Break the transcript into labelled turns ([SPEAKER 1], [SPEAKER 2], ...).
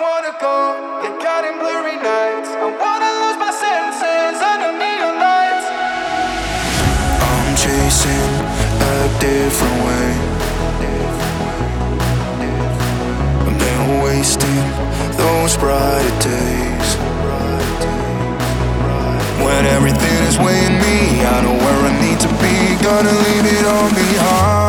[SPEAKER 1] wanna go, get caught in blurry nights. I wanna lose my senses under neon lights.
[SPEAKER 2] I'm chasing a different way. I've been wasting those brighter days. When everything is weighing me, I know where I need to be. Gonna leave it all behind.